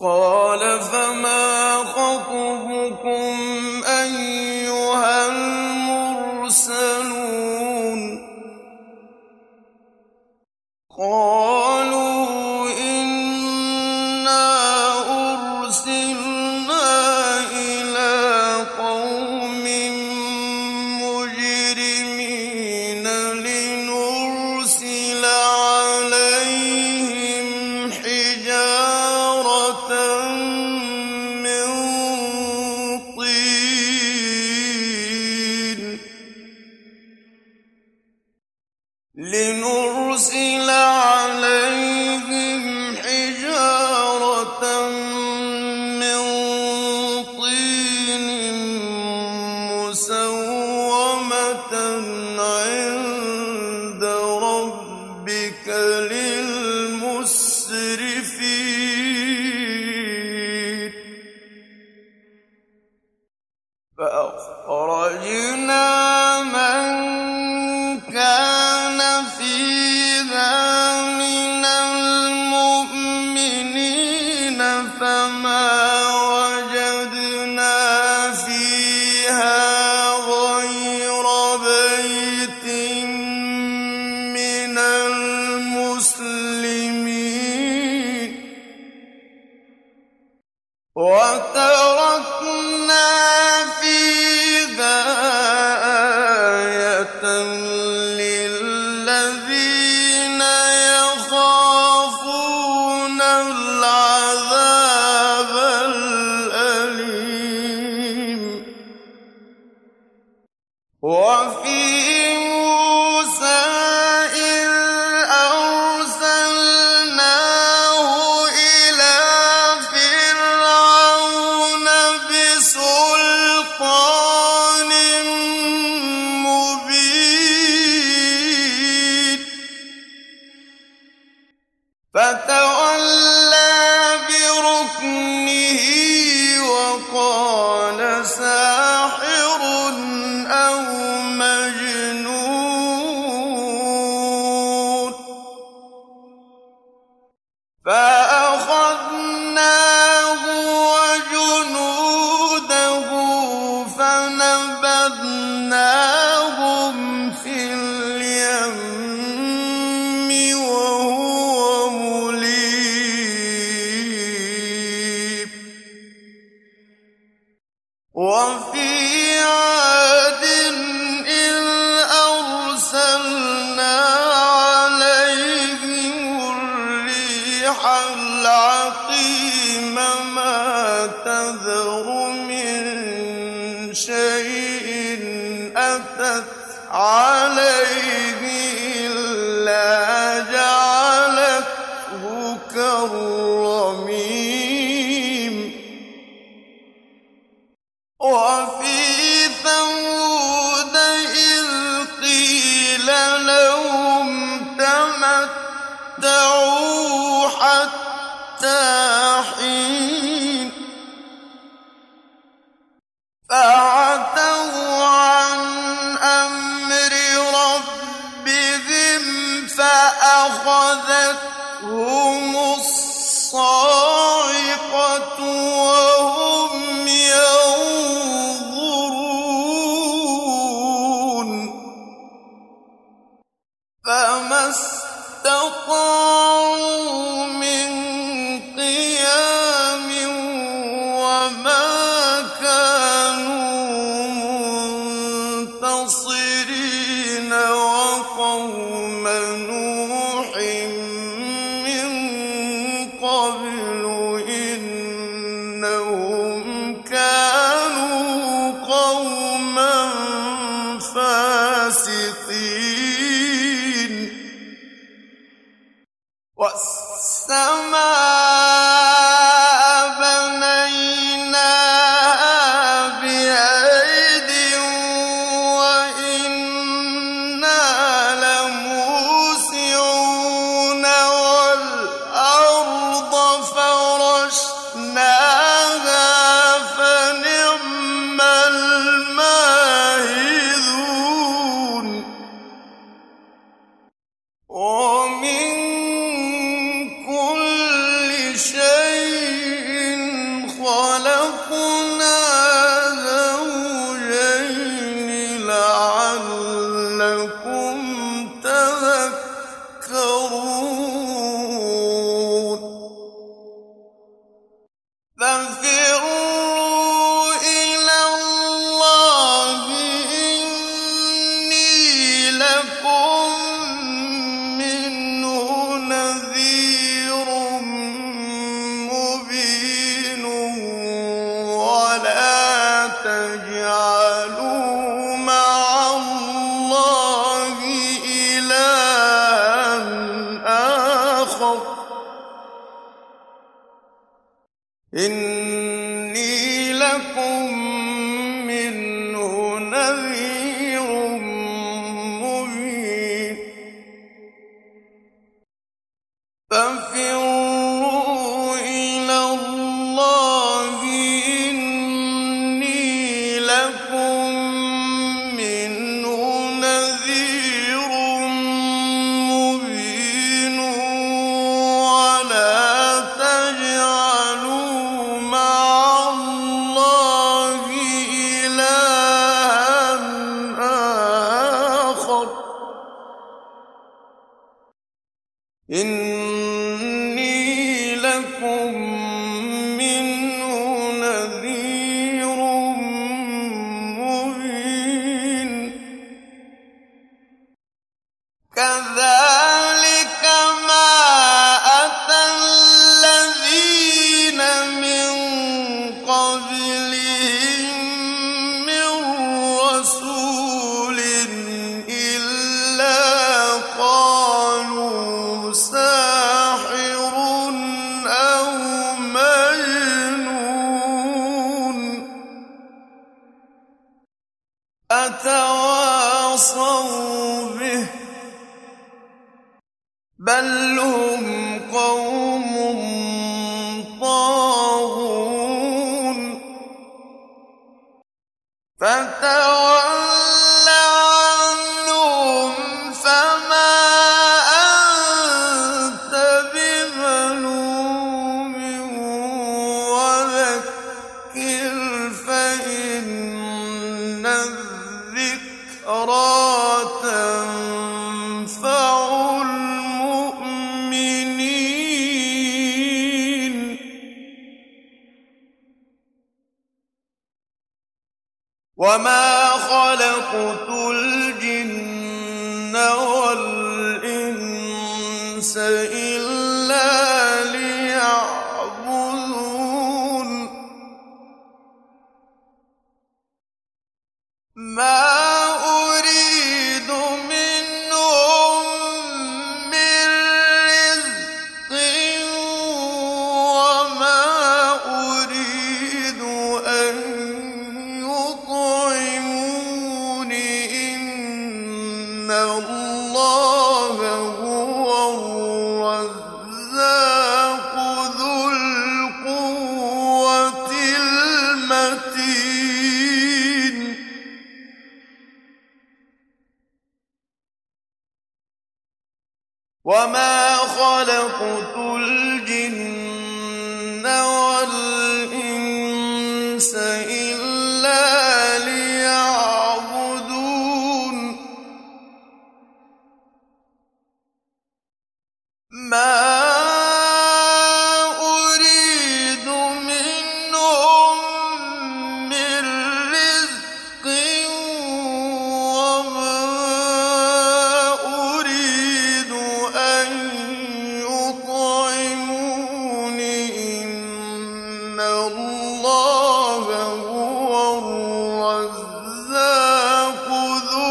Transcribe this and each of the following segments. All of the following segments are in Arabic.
قَالَ فَمَا خَطْبُكُمْ أَيُّهَا الْمُرْسَلُونَ قَالُوا إِنَّا أُرْسِلْنَا إِلَىٰ قَوْمٍ مُّجْرِمِينَ لِنُرْسِلَ عَلَيْهِمْ حِجَارَةً مِّن طِينٍ مُّسَوَّمَةً عِندَ رَبِّكَ لِلْمُسْرِفِينَ فَأَخْرَجْنَا مَن كَانَ فِيهَا مِنَ الْمُؤْمِنِينَ فَمَا وَجَدْنَا فِيهَا غَيْرَ بَيْتٍ مِّنَ الْمُسْلِمِينَ وَتَرَكْنَا فِيهَا آيَةً لِّلَّذِينَ يَخَافُونَ الْعَذَابَ الْأَلِيمَ وَفِي مُوسَىٰ إِذْ أَرْسَلْنَاهُ إِلَىٰ فِرْعَوْنَ بِسُلْطَانٍ مُّبِينٍ فَتَوَلَّىٰ بِرُكْنِهِ وَقَالَ سَاحِرٌ أَوْ مَجْنُونٌ فَأَخَذْنَاهُ وَجُنُودَهُ فَنَبَذْنَاهُمْ فِي الْيَمِّ وَهُوَ مُلِيمٌ وَفِي عَادٍ إِذْ أَرْسَلْنَا عَلَيْهِمُ الرِّيحَ الْعَقِيمَ مَا تَذَرُ مِن شَيْءٍ أَتَتْ عَلَيْهِ إِلَّا جَعَلَتْهُ كَالرَّمِيمِ وَفِي ثَمُودَ إِذْ قِيلَ لَهُمْ تَمَتَّعُوا حَتَّىٰ حِينٍ فَعَتَوْا عَنْ أَمْرِ رَبِّهِمْ فَأَخَذَتْهُمُ الصَّاعِقَةُ وَهُمْ يَنظُرُونَ فَمَا اسْتَطَاعُوا مِن قِيَامٍ وَمَا كَانُوا مُنتَصِرِينَ وَقَوْمَ نُوحٍ مِّن قَبْلُ إِنَّهُمْ كَانُوا قَوْمًا فَاسِقِينَ وَالسَّمَاءَ بَنَيْنَاهَا بِأَيْدٍ وَإِنَّا لَمُوسِعُونَ وَالْأَرْضَ فَرَشْنَاهَا إني لكم منه نذير مبين ففروا إلى الله إني لكم منه نذير مبين ولا تجعلوا مع الله إلها آخر إني لكم منه نذير مبين كذلك ما أتى الذين من قبلهم من رسول إلا قالوا ساحر أو مجنون أتواصوا به بل هم قوم طاغون فتول عنهم فما أنت بملوم وذكر فإن الذكرى تنفع المؤمنين وما خلقت الجن والإنس إلا ليعبدون ما أريد منهم من رزق وما أريد أن يطعمون إن الله هو الرزاق ذو القوة المتين وما خلقت الجن والإنس إلا ليعبدون ما أريد منهم من رزق وما أريد أن يطعمون إن الله هو الرزاق ذو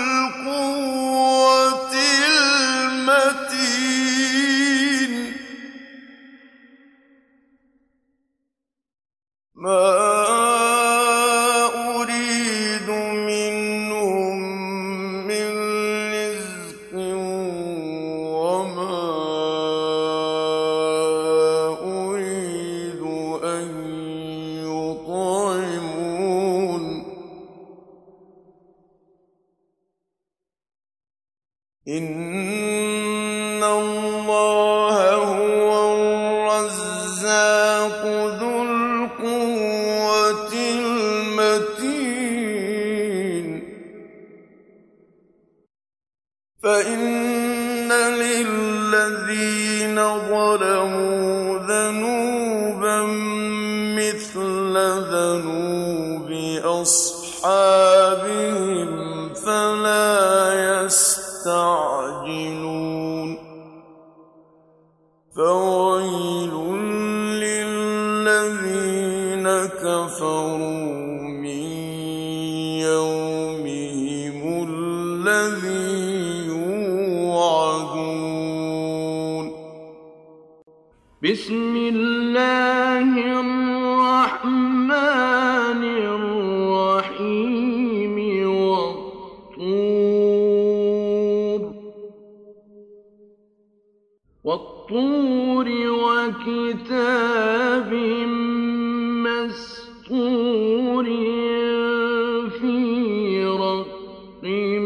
القوة المتين ما أريد منهم من رزق وما أريد أن يطعمون إن الله هو الرزاق ذو القوة المتين فإن للذين ظلموا ذنوبا مثل ذنوب أصحابهم فلا يستعجلون فويل للذين كفروا من يومهم الذي يوعدون بسم الله الله الرحمن الرحيم والطور وكتاب مسطور في رق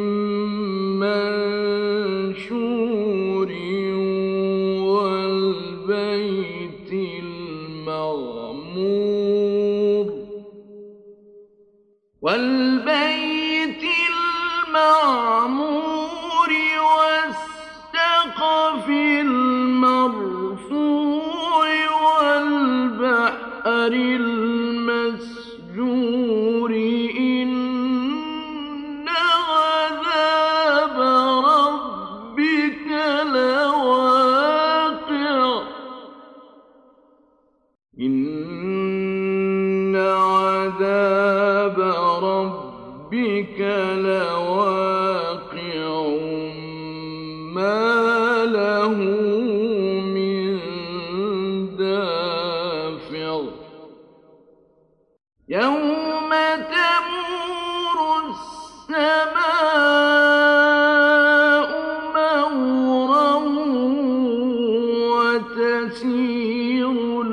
منشور والبيت المعمور والسقف المرفوع والبحر المسجور إن عذاب ربك لواقع إن عذاب ربك لواقع ما له من دافع يوم تمور السماء مورا وتسير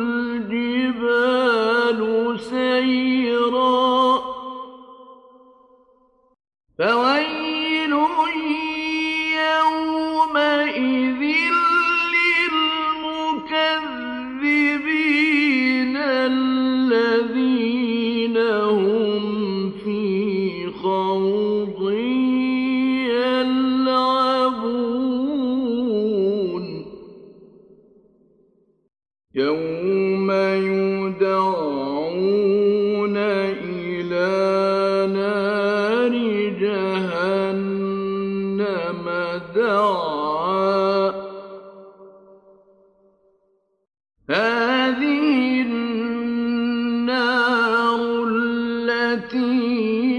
الجبال سيرا فويل يومئذ للمكذبين الذين هم في خوض يلعبون يوم يدعون إلى نار جهنم دعا هذه النار التي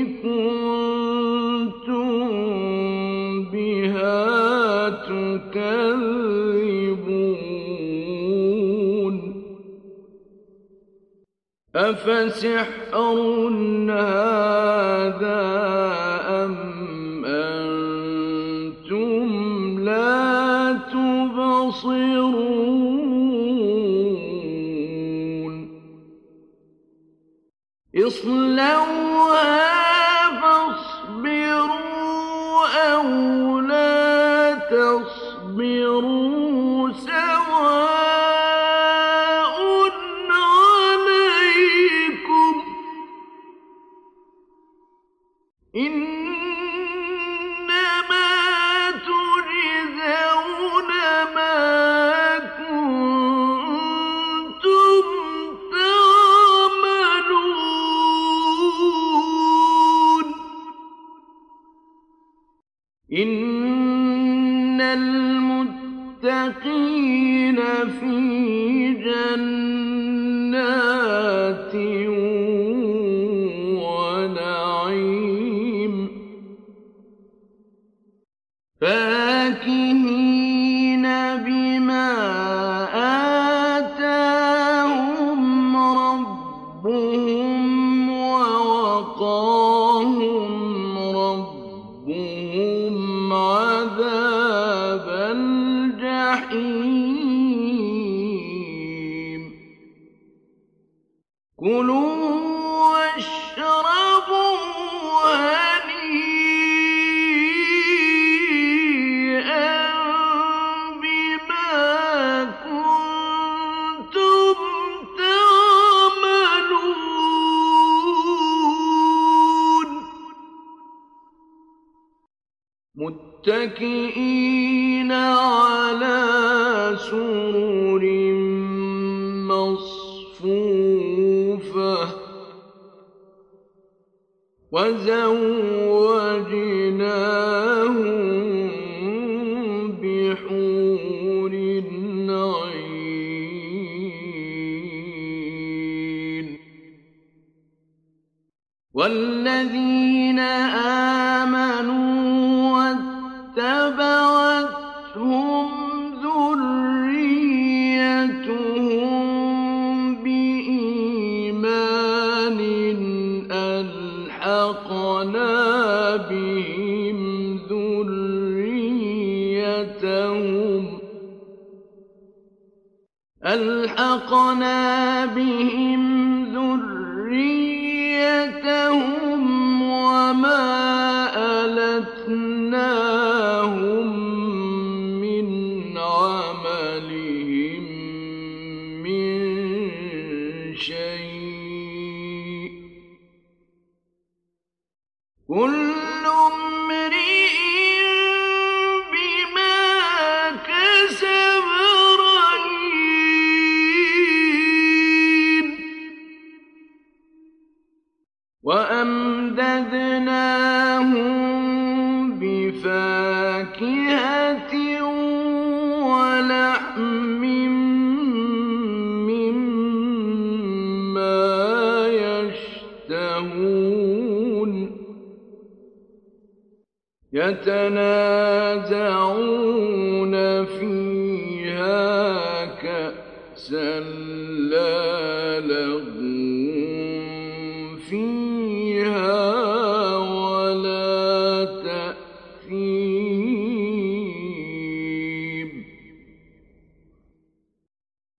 كنتم بها تكذبون أفسحر هذا أم أنتم لا تبصرون اصلوها فاصبروا أو لا تصبروا سواء عليكم إنما تجزون ما كنتم تعملون إن المتقين في جنات ونعيم فاكهين بما آتاهم ربهم ووقاهم ربهم عذاب الجحيم كلوا واشربوا هنيئا بما كنتم تعملون متكئين على سرر مصفوفة وزوجناهم بحور عين والذين آمنوا واتبعتهم ذريتهم وألحقنا بهم ذريتهم وما ألتناهم من عملهم من شيء كل امرئ بما كسب رهين وأمددناهم بفاكهة ولحم مما يشتهون يتنازعون فيها كأسا لا لغو فيها ولا تأثيم